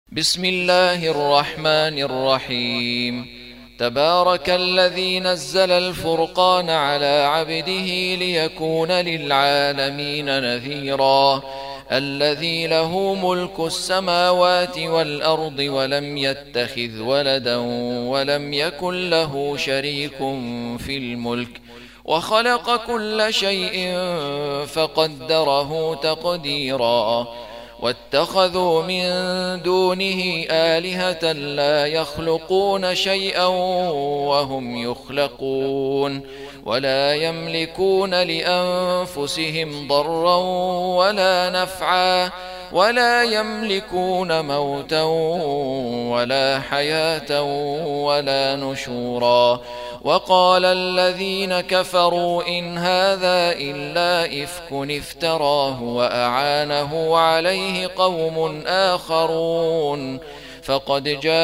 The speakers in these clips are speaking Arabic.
بسم الله الرحمن الرحيم. تبارك الذي نزل الفرقان على عبده ليكون للعالمين نذيرا. الذي له ملك السماوات والأرض ولم يتخذ ولدا ولم يكن له شريك في الملك وخلق كل شيء فقدره تقديرا. واتخذوا من دونه آلهة لا يخلقون شيئا وهم يخلقون ولا يملكون لأنفسهم ضرا ولا نفعا ولا يملكون موتا ولا حياة ولا نشورا. وقال الذين كفروا إن هذا إلا إفك افتراه وأعانه عليه قوم آخرون فقد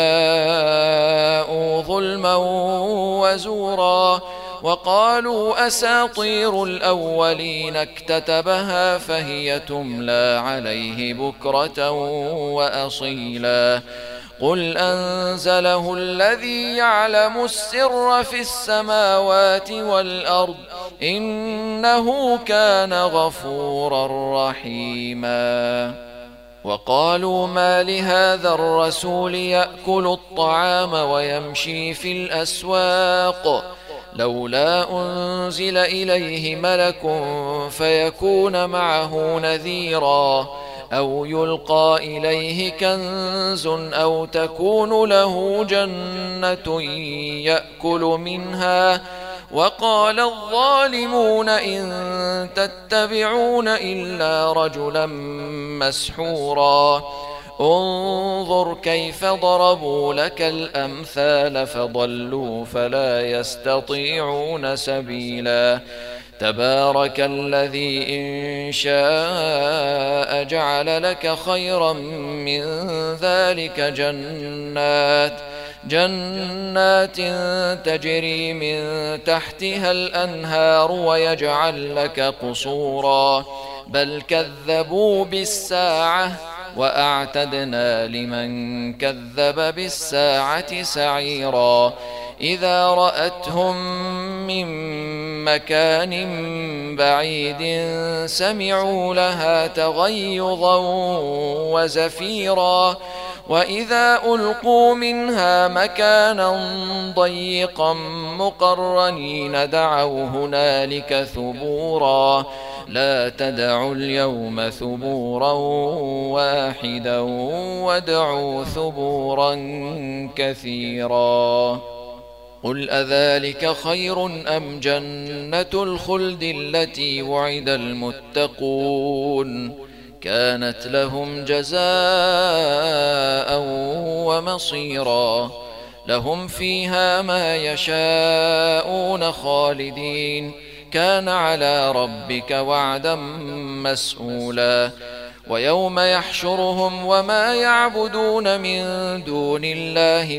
جاءوا ظلما وزورا. وقالوا أساطير الأولين اكتتبها فهي تملى عليه بكرة وأصيلا. قل أنزله الذي يعلم السر في السماوات والأرض إنه كان غفورا رحيما. وقالوا ما لهذا الرسول يأكل الطعام ويمشي في الأسواق لولا أنزل إليه ملك فيكون معه نذيرا أو يلقى إليه كنز أو تكون له جنة يأكل منها. وقال الظالمون إن تتبعون إلا رجلا مسحورا. انظر كيف ضربوا لك الأمثال فضلوا فلا يستطيعون سبيلا. تبارك الذي إن شاء جعل لك خيرا من ذلك جنات تجري من تحتها الأنهار ويجعل لك قصورا بل كذبوا بالساعة وأعتدنا لمن كذب بالساعة سعيرا. إذا رأتهم من مكان بعيد سمعوا لها تغيظا وزفيرا. وإذا ألقوا منها مكانا ضيقا مقرنين دعوا هنالك ثبورا. لا تدعوا اليوم ثبورا واحدا وادعوا ثبورا كثيرا. قل أذلك خير أم جنة الخلد التي وعد المتقون كانت لهم جزاء ومصيرا. لهم فيها ما يشاءون خالدين كان على ربك وعدا مسئولا. ويوم يحشرهم وما يعبدون من دون الله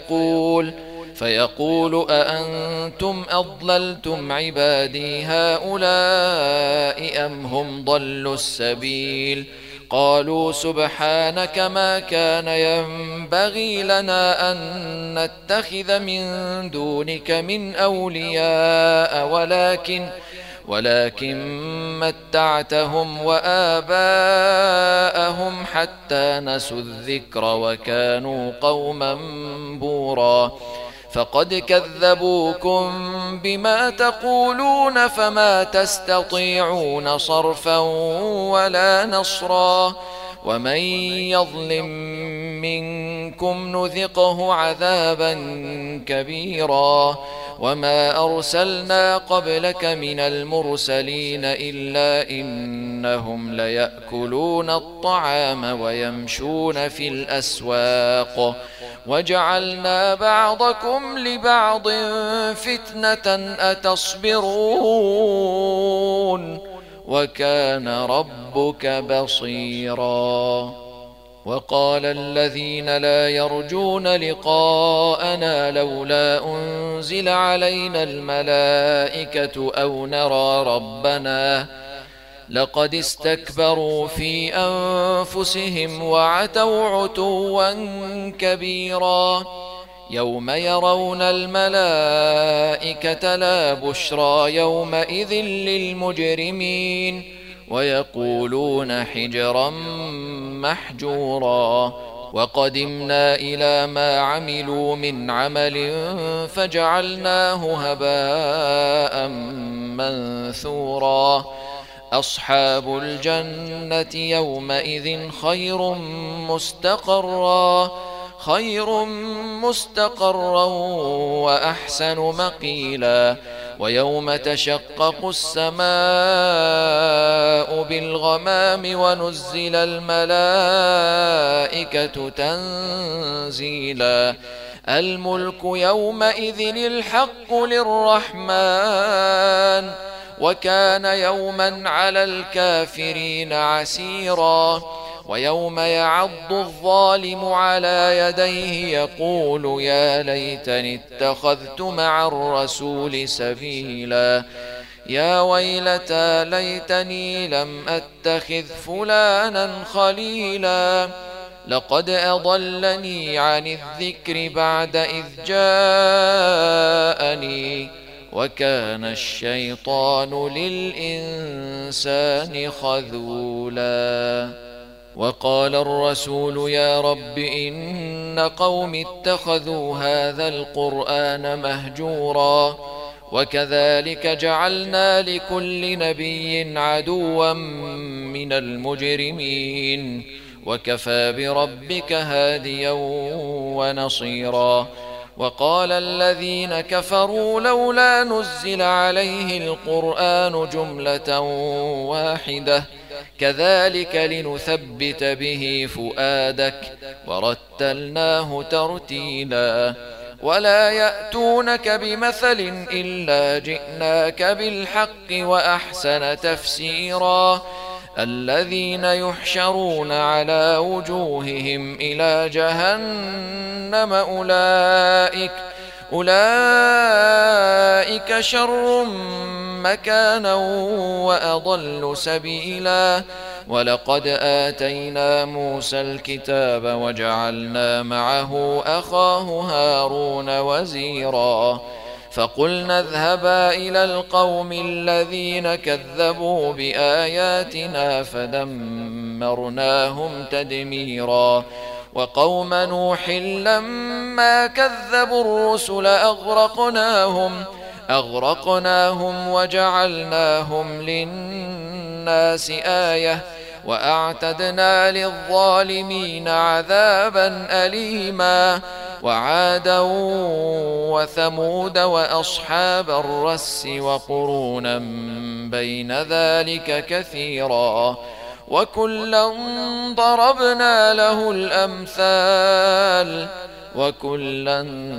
فيقول أأنتم أضللتم عبادي هؤلاء أم هم ضلوا السبيل. قالوا سبحانك ما كان ينبغي لنا أن نتخذ من دونك من أولياء ولكن متعتهم وآباءهم حتى نسوا الذكر وكانوا قوما بورا. فقد كذبوكم بما تقولون فما تستطيعون صرفا ولا نصرا. ومن يظلم منكم نذقه عذابا كبيرا. وما أرسلنا قبلك من المرسلين إلا إنهم ليأكلون الطعام ويمشون في الأسواق وجعلنا بعضكم لبعض فتنة أتصبرون وكان ربك بصيرا. وقال الذين لا يرجون لقاءنا لولا أنزل علينا الملائكة أو نرى ربنا لقد استكبروا في أنفسهم وعتوا عتوا كبيرا يوم يرون الملائكة لا بشرى يومئذ للمجرمين ويقولون حجرا محجورا وقدمنا إلى ما عملوا من عمل فجعلناه هباء منثورا أصحاب الجنة يومئذ خير مستقرا وأحسن مقيلا ويوم تشقق السماء بالغمام ونزل الملائكة تنزيلا الملك يومئذ الحق للرحمن وكان يوما على الكافرين عسيرا ويوم يعض الظالم على يديه يقول يا ليتني اتخذت مع الرسول سبيلا يا ويلتى ليتني لم أتخذ فلانا خليلا لقد أضلني عن الذكر بعد إذ جاءني وكان الشيطان للإنسان خذولا وقال الرسول يا رب إن قوم اتخذوا هذا القرآن مهجورا وكذلك جعلنا لكل نبي عدوا من المجرمين وكفى بربك هاديا ونصيرا وقال الذين كفروا لولا نزل عليه القرآن جملة واحدة كذلك لنثبت به فؤادك ورتلناه ترتيلا ولا يأتونك بمثل إلا جئناك بالحق وأحسن تفسيرا الذين يحشرون على وجوههم إلى جهنم أولئك شر مكانا وأضل سبيلا ولقد آتينا موسى الكتاب وجعلنا معه أخاه هارون وزيرا فقلنا اذهبا إلى القوم الذين كذبوا بآياتنا فدمرناهم تدميرا وقوم نوح لما كذبوا الرسل أغرقناهم وجعلناهم للناس آية وأعتدنا للظالمين عذابا أليما وعادا وثمود وأصحاب الرس وقرونا بين ذلك كثيرا وكلا ضربنا له الأمثال وكلا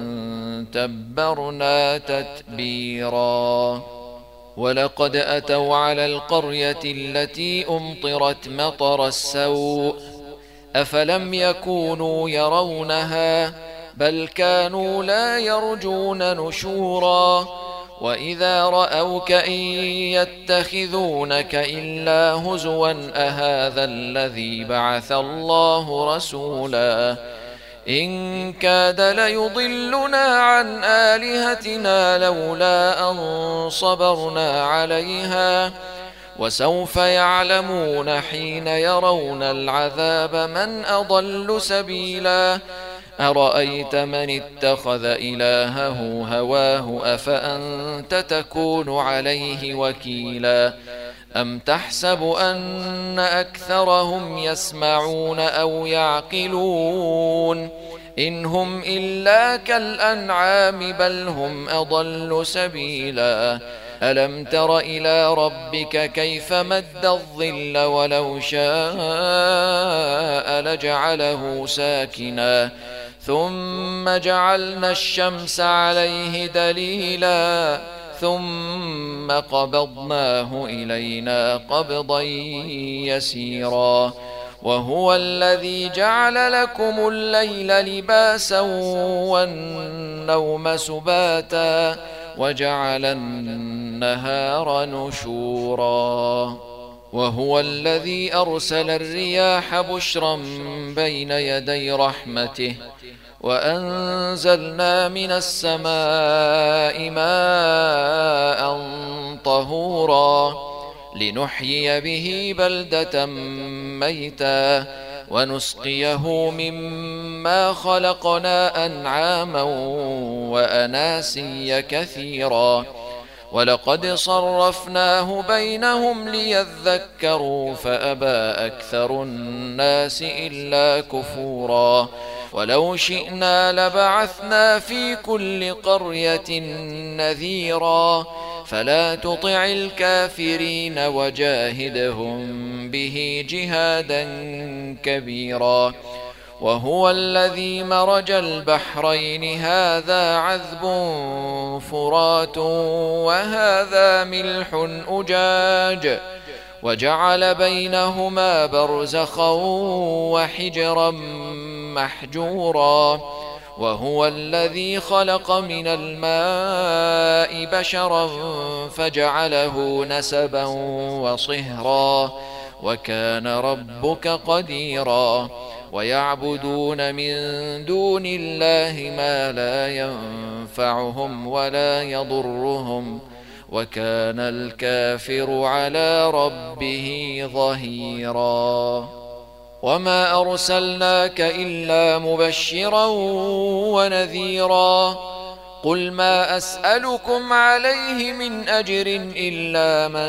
تبرنا تتبيرا ولقد أتوا على القرية التي أمطرت مطر السوء أفلم يكونوا يرونها بل كانوا لا يرجون نشورا وإذا رأوك إن يتخذونك إلا هزوا أهذا الذي بعث الله رسولا إن كاد ليضلنا عن آلهتنا لولا أن صبرنا عليها وسوف يعلمون حين يرون العذاب من أضل سبيلا أرأيت من اتخذ إلهه هواه أفأنت تكون عليه وكيلا أم تحسب أن أكثرهم يسمعون أو يعقلون إن هم إلا كالأنعام بل هم أضل سبيلا ألم تر إلى ربك كيف مد الظل ولو شاء لجعله ساكنا ثم جعلنا الشمس عليه دليلا ثم قبضناه إلينا قبضا يسيرا وهو الذي جعل لكم الليل لباسا والنوم سباتا وجعل النهار نشورا وهو الذي أرسل الرياح بشرا بين يدي رحمته وأنزلنا من السماء ماء طهورا لنحيي به بلدة ميتا ونسقيه مما خلقنا أنعاما وأناسيا كثيرا ولقد صرفناه بينهم ليذكروا فأبى أكثر الناس إلا كفورا ولو شئنا لبعثنا في كل قرية نذيرا فلا تطع الكافرين وجاهدهم به جهادا كبيرا وهو الذي مرج البحرين هذا عذب فرات وهذا ملح أجاج وجعل بينهما برزخا وحجرا محجورا وهو الذي خلق من الماء بشرا فجعله نسبا وصهرا وكان ربك قديرا ويعبدون من دون الله ما لا ينفعهم ولا يضرهم وكان الكافر على ربه ظهيرا وما أرسلناك إلا مبشرا ونذيرا قل ما أسألكم عليه من أجر إلا من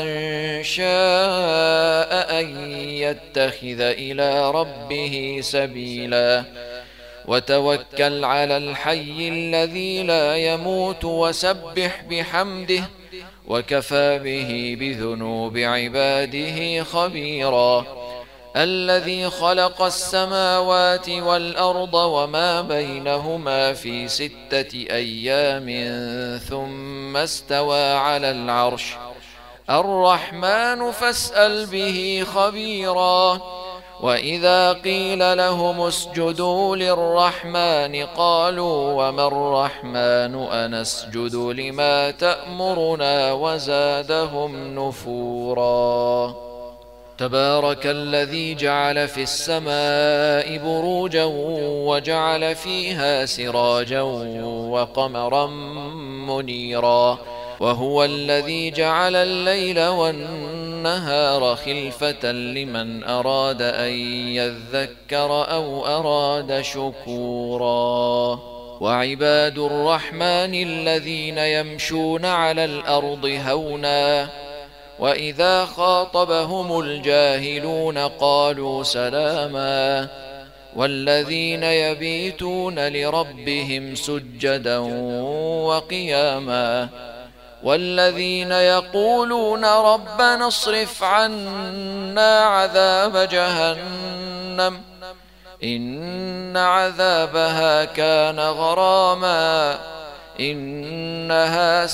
شاء أن يتخذ إلى ربه سبيلا وتوكل على الحي الذي لا يموت وسبح بحمده وكفى به بذنوب عباده خبيرا الذي خلق السماوات والأرض وما بينهما في 6 أيام ثم استوى على العرش الرحمن فاسأل به خبيرا وإذا قيل لهم اسجدوا للرحمن قالوا وما الرحمن أنسجد لما تأمرنا وزادهم نفورا تبارك الذي جعل في السماء بروجا وجعل فيها سراجا وقمرا منيرا وهو الذي جعل الليل والنهار خلفة لمن أراد أن يذكر أو أراد شكورا وعباد الرحمن الذين يمشون على الأرض هونا وإذا خاطبهم الجاهلون قالوا سلاما والذين يبيتون لربهم سجدا وقياما والذين يقولون ربنا اصرف عنا عذاب جهنم إن عذابها كان غراما إنها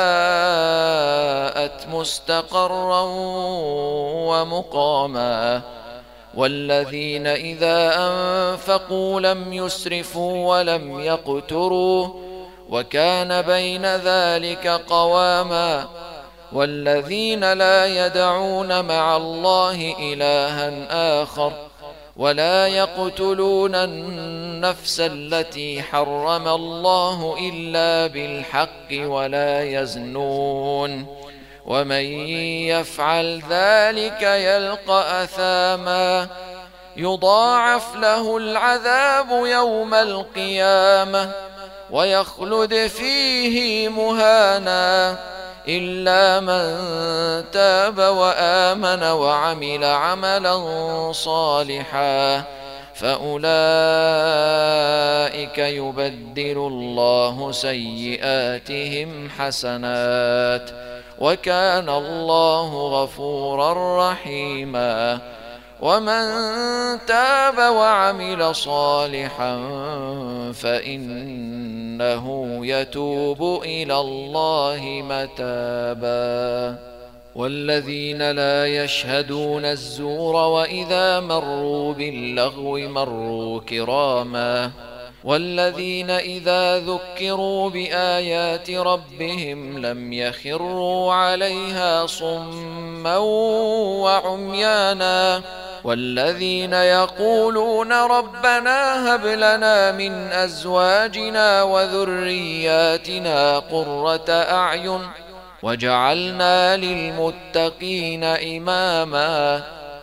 ساءت مستقرا ومقاما والذين إذا أنفقوا لم يسرفوا ولم يقتروا وكان بين ذلك قواما والذين لا يدعون مع الله إلها آخر ولا يقتلون النفس التي حرم الله إلا بالحق ولا يزنون ومن يفعل ذلك يلقى أثاما يضاعف له العذاب يوم القيامة ويخلد فيه مهانا إلا من تاب وآمن وعمل عملا صالحا فأولئك يبدل الله سيئاتهم حسنات وكان الله غفورا رحيما ومن تاب وعمل صالحا فإنه يتوب إلى الله متابا والذين لا يشهدون الزور وإذا مروا باللغو مروا كراما والذين إذا ذكروا بآيات ربهم لم يخروا عليها صما وعميانا والذين يقولون ربنا هب لنا من أزواجنا وذرياتنا قرة أعين وجعلنا للمتقين إماما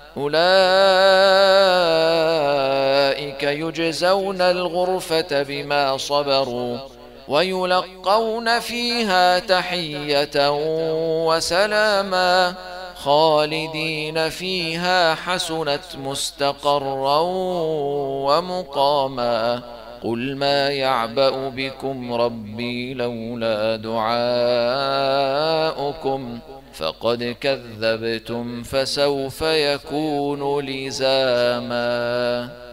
أولئك يجزون الغرفة بما صبروا ويلقون فيها تحية وسلاما خالدين فيها حسنت مستقرا ومقاما قل ما يعبأ بكم ربي لولا دعاؤكم فقد كذبتم فسوف يكون لزاما.